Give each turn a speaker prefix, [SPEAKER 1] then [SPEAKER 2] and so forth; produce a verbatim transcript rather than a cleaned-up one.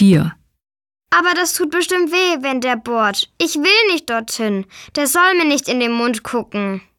[SPEAKER 1] vier.
[SPEAKER 2] Aber das tut bestimmt weh, wenn der bohrt. Ich will nicht dorthin. Der soll mir nicht in den Mund gucken.